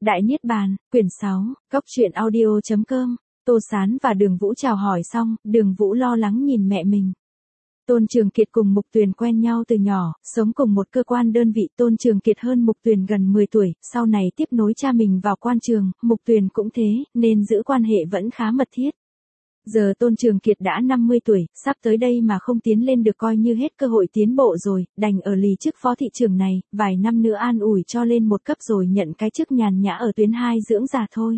Đại Niết Bàn, quyển 6, Cốc truyện audio.com. Tô Sán và Đường Vũ chào hỏi xong, Đường Vũ lo lắng nhìn mẹ mình. Tôn Trường Kiệt cùng Mục Tuyền quen nhau từ nhỏ, sống cùng một cơ quan đơn vị. Tôn Trường Kiệt hơn Mục Tuyền gần 10 tuổi, sau này tiếp nối cha mình vào quan trường, Mục Tuyền cũng thế, nên giữ quan hệ vẫn khá mật thiết. Giờ Tôn Trường Kiệt đã 50 tuổi, sắp tới đây mà không tiến lên được coi như hết cơ hội tiến bộ rồi, đành ở lì chức phó thị trưởng này, vài năm nữa an ủi cho lên một cấp rồi nhận cái chức nhàn nhã ở tuyến 2 dưỡng già thôi.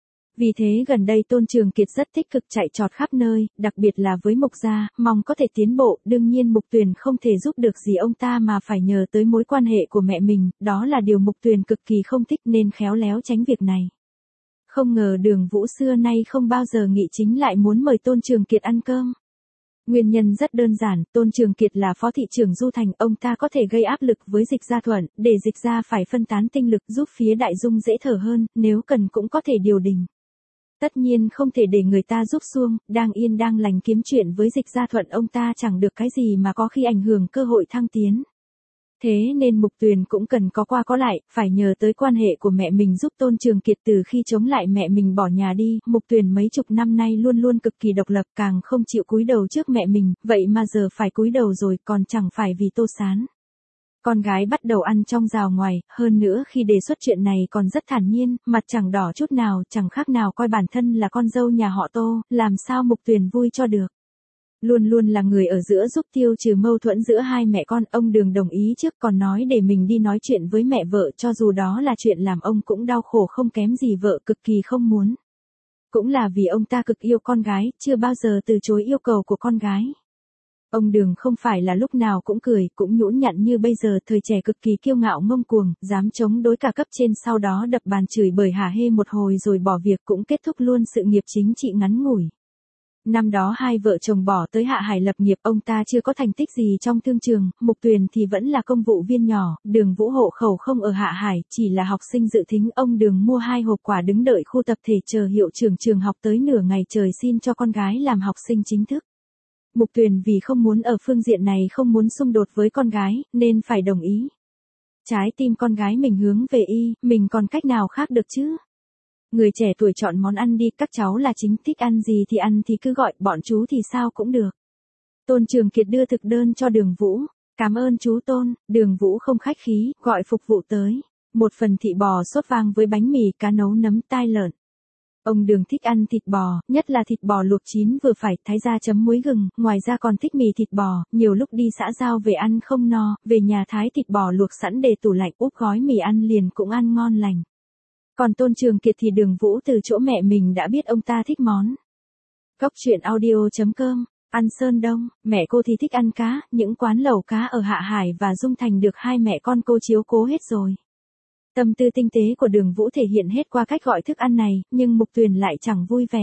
Vì thế gần đây Tôn Trường Kiệt rất tích cực chạy trọt khắp nơi, đặc biệt là với Mục gia, mong có thể tiến bộ. Đương nhiên Mục Tuyền không thể giúp được gì ông ta mà phải nhờ tới mối quan hệ của mẹ mình, đó là điều Mục Tuyền cực kỳ không thích nên khéo léo tránh việc này. Không ngờ Đường Vũ xưa nay không bao giờ nghị chính lại muốn mời Tôn Trường Kiệt ăn cơm. Nguyên nhân rất đơn giản, Tôn Trường Kiệt là phó thị trưởng Du Thành, ông ta có thể gây áp lực với Dịch Gia Thuận, để Dịch Gia phải phân tán tinh lực giúp phía Đại Dung dễ thở hơn, nếu cần cũng có thể điều đình. Tất nhiên không thể để người ta giúp xuông, đang yên đang lành kiếm chuyện với Dịch Gia Thuận ông ta chẳng được cái gì mà có khi ảnh hưởng cơ hội thăng tiến. Thế nên Mục Tuyền cũng cần có qua có lại, phải nhờ tới quan hệ của mẹ mình giúp Tôn Trường Kiệt. Từ khi chống lại mẹ mình bỏ nhà đi, Mục Tuyền mấy chục năm nay luôn luôn cực kỳ độc lập, càng không chịu cúi đầu trước mẹ mình, vậy mà giờ phải cúi đầu rồi, còn chẳng phải vì Tô Sán. Con gái bắt đầu ăn trong rào ngoài, hơn nữa khi đề xuất chuyện này còn rất thản nhiên, mặt chẳng đỏ chút nào, chẳng khác nào coi bản thân là con dâu nhà họ Tô, làm sao Mục Tuyền vui cho được. Luôn luôn là người ở giữa giúp tiêu trừ mâu thuẫn giữa hai mẹ con, ông Đường đồng ý trước còn nói để mình đi nói chuyện với mẹ vợ, cho dù đó là chuyện làm ông cũng đau khổ không kém gì vợ, cực kỳ không muốn. Cũng là vì ông ta cực yêu con gái, chưa bao giờ từ chối yêu cầu của con gái. Ông Đường không phải là lúc nào cũng cười, cũng nhũn nhặn như bây giờ, thời trẻ cực kỳ kiêu ngạo ngông cuồng, dám chống đối cả cấp trên, sau đó đập bàn chửi bới hả hê một hồi rồi bỏ việc, cũng kết thúc luôn sự nghiệp chính trị ngắn ngủi. Năm đó hai vợ chồng bỏ tới Hạ Hải lập nghiệp, ông ta chưa có thành tích gì trong thương trường, Mục Tuyền thì vẫn là công vụ viên nhỏ, Đường Vũ hộ khẩu không ở Hạ Hải, chỉ là học sinh dự thính. Ông Đường mua 2 hộp quà đứng đợi khu tập thể chờ hiệu trưởng trường học tới nửa ngày trời xin cho con gái làm học sinh chính thức. Mục Tuyền vì không muốn ở phương diện này không muốn xung đột với con gái, nên phải đồng ý. Trái tim con gái mình hướng về y, mình còn cách nào khác được chứ? Người trẻ tuổi chọn món ăn đi, các cháu là chính, thích ăn gì thì ăn thì cứ gọi, bọn chú thì sao cũng được. Tôn Trường Kiệt đưa thực đơn cho Đường Vũ. Cảm ơn chú Tôn. Đường Vũ không khách khí, gọi phục vụ tới. 1 phần thịt bò sốt vang với bánh mì, cá nấu nấm tai lợn. Ông Đường thích ăn thịt bò, nhất là thịt bò luộc chín vừa phải, thái ra chấm muối gừng, ngoài ra còn thích mì thịt bò, nhiều lúc đi xã giao về ăn không no, về nhà thái thịt bò luộc sẵn để tủ lạnh, úp gói mì ăn liền cũng ăn ngon lành. Còn Tôn Trường Kiệt thì Đường Vũ từ chỗ mẹ mình đã biết ông ta thích món. Cốc truyện audio.com. Ăn sơn đông, mẹ cô thì thích ăn cá, những quán lẩu cá ở Hạ Hải và Dung Thành được hai mẹ con cô chiếu cố hết rồi. Tâm tư tinh tế của Đường Vũ thể hiện hết qua cách gọi thức ăn này, nhưng Mục Tuyền lại chẳng vui vẻ.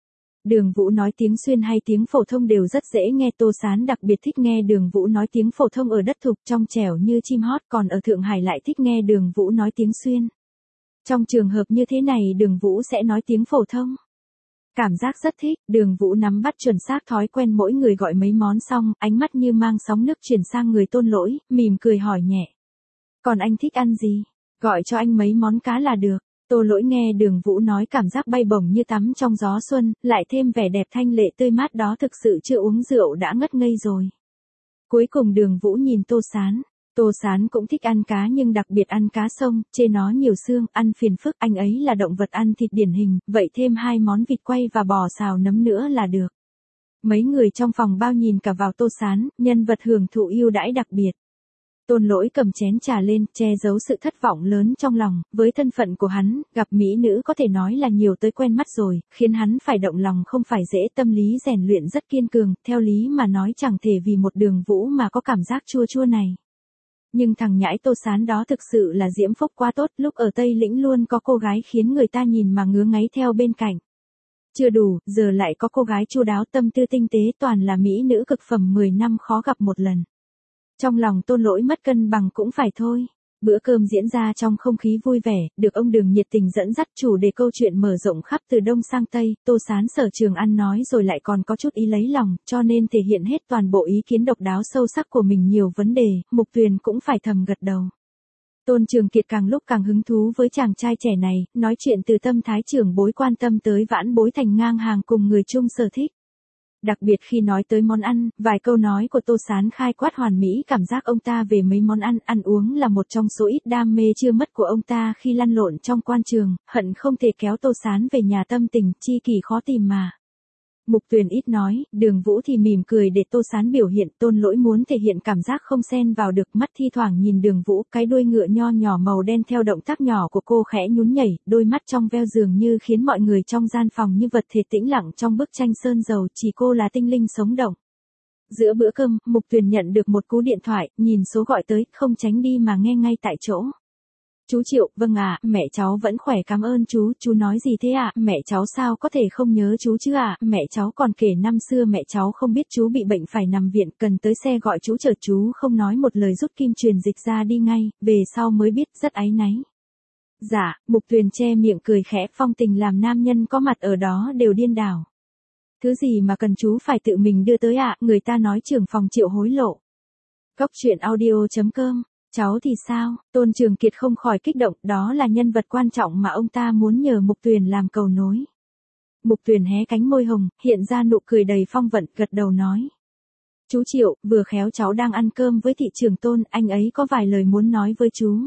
Đường Vũ nói tiếng xuyên hay tiếng phổ thông đều rất dễ nghe, Tô Sán đặc biệt thích nghe Đường Vũ nói tiếng phổ thông ở đất thục trong trẻo như chim hót, còn ở Thượng Hải lại thích nghe Đường Vũ nói tiếng xuyên. Trong trường hợp như thế này Đường Vũ sẽ nói tiếng phổ thông. Cảm giác rất thích, Đường Vũ nắm bắt chuẩn xác thói quen mỗi người gọi mấy món xong, ánh mắt như mang sóng nước chuyển sang người Tôn Lỗi, mỉm cười hỏi nhẹ. Còn anh thích ăn gì? Gọi cho anh mấy món cá là được. Tô Lỗi nghe Đường Vũ nói cảm giác bay bổng như tắm trong gió xuân, lại thêm vẻ đẹp thanh lệ tươi mát đó, thực sự chưa uống rượu đã ngất ngây rồi. Cuối cùng Đường Vũ nhìn Tô Sán. Tô Sán cũng thích ăn cá nhưng đặc biệt ăn cá sông, chê nó nhiều xương, ăn phiền phức, anh ấy là động vật ăn thịt điển hình, vậy thêm 2 món vịt quay và bò xào nấm nữa là được. Mấy người trong phòng bao nhìn cả vào Tô Sán, nhân vật hưởng thụ ưu đãi đặc biệt. Tôn Lỗi cầm chén trà lên, che giấu sự thất vọng lớn trong lòng, với thân phận của hắn, gặp mỹ nữ có thể nói là nhiều tới quen mắt rồi, khiến hắn phải động lòng không phải dễ, tâm lý rèn luyện rất kiên cường, theo lý mà nói chẳng thể vì một Đường Vũ mà có cảm giác chua chua này. Nhưng thằng nhãi Tô Sán đó thực sự là diễm phúc quá tốt, lúc ở Tây Lĩnh luôn có cô gái khiến người ta nhìn mà ngứa ngáy theo bên cạnh. Chưa đủ, giờ lại có cô gái chu đáo tâm tư tinh tế, toàn là mỹ nữ cực phẩm, 10 năm khó gặp một lần. Trong lòng Tôn Lỗi mất cân bằng cũng phải thôi. Bữa cơm diễn ra trong không khí vui vẻ, được ông Đường nhiệt tình dẫn dắt, chủ đề câu chuyện mở rộng khắp từ Đông sang Tây, Tô Sán sở trường ăn nói rồi lại còn có chút ý lấy lòng, cho nên thể hiện hết toàn bộ ý kiến độc đáo sâu sắc của mình. Nhiều vấn đề, Mục Tuyền cũng phải thầm gật đầu. Tôn Trường Kiệt càng lúc càng hứng thú với chàng trai trẻ này, nói chuyện từ tâm thái trưởng bối quan tâm tới vãn bối thành ngang hàng cùng người chung sở thích. Đặc biệt khi nói tới món ăn, vài câu nói của Tô Sán khai quát hoàn mỹ cảm giác ông ta về mấy món ăn uống là một trong số ít đam mê chưa mất của ông ta khi lăn lộn trong quan trường, hận không thể kéo Tô Sán về nhà tâm tình, chi kỷ khó tìm mà. Mục Tuyền ít nói, Đường Vũ thì mỉm cười để Tô Sán biểu hiện. Tôn Lỗi muốn thể hiện cảm giác không xen vào được, mắt thi thoảng nhìn Đường Vũ, cái đuôi ngựa nho nhỏ màu đen theo động tác nhỏ của cô khẽ nhún nhảy, đôi mắt trong veo dường như khiến mọi người trong gian phòng như vật thể tĩnh lặng trong bức tranh sơn dầu, chỉ cô là tinh linh sống động. Giữa bữa cơm, Mục Tuyền nhận được một cú điện thoại, nhìn số gọi tới, không tránh đi mà nghe ngay tại chỗ. Chú Triệu, vâng ạ, mẹ cháu vẫn khỏe cảm ơn chú nói gì thế ạ, mẹ cháu sao có thể không nhớ chú chứ ạ, mẹ cháu còn kể năm xưa mẹ cháu không biết chú bị bệnh phải nằm viện, cần tới xe gọi chú chở chú không nói một lời rút kim truyền dịch ra đi ngay, về sau mới biết rất áy náy. Dạ, Mục Tuyền che miệng cười khẽ, phong tình làm nam nhân có mặt ở đó đều điên đảo. Thứ gì mà cần chú phải tự mình đưa tới ạ, người ta nói trưởng phòng Triệu hối lộ. Góc truyện audio.com. Cháu thì sao? Tôn Trường Kiệt không khỏi kích động, đó là nhân vật quan trọng mà ông ta muốn nhờ Mục Tuyền làm cầu nối. Mục Tuyền hé cánh môi hồng, hiện ra nụ cười đầy phong vận, gật đầu nói. Chú Triệu, vừa khéo cháu đang ăn cơm với thị trưởng Tôn, anh ấy có vài lời muốn nói với chú.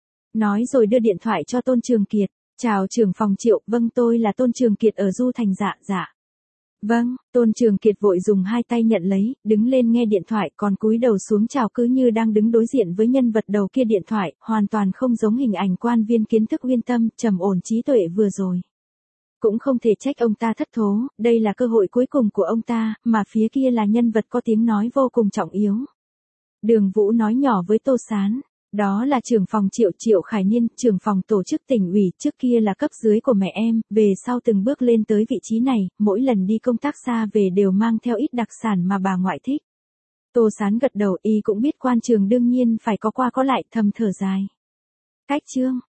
Nói rồi đưa điện thoại cho Tôn Trường Kiệt. Chào trưởng phòng Triệu, vâng tôi là Tôn Trường Kiệt ở Du Thành. Dạ. Vâng, Tôn Trường Kiệt vội dùng hai tay nhận lấy, đứng lên nghe điện thoại, còn cúi đầu xuống chào cứ như đang đứng đối diện với nhân vật đầu kia điện thoại, hoàn toàn không giống hình ảnh quan viên kiến thức uyên tâm, trầm ổn trí tuệ vừa rồi. Cũng không thể trách ông ta thất thố, đây là cơ hội cuối cùng của ông ta, mà phía kia là nhân vật có tiếng nói vô cùng trọng yếu. Đường Vũ nói nhỏ với Tô Sán. Đó là trưởng phòng Triệu Khải Niên, trưởng phòng tổ chức tỉnh ủy, trước kia là cấp dưới của mẹ em, về sau từng bước lên tới vị trí này, mỗi lần đi công tác xa về đều mang theo ít đặc sản mà bà ngoại thích. Tô Sán gật đầu, y cũng biết quan trường đương nhiên phải có qua có lại, thầm thở dài. Cách chương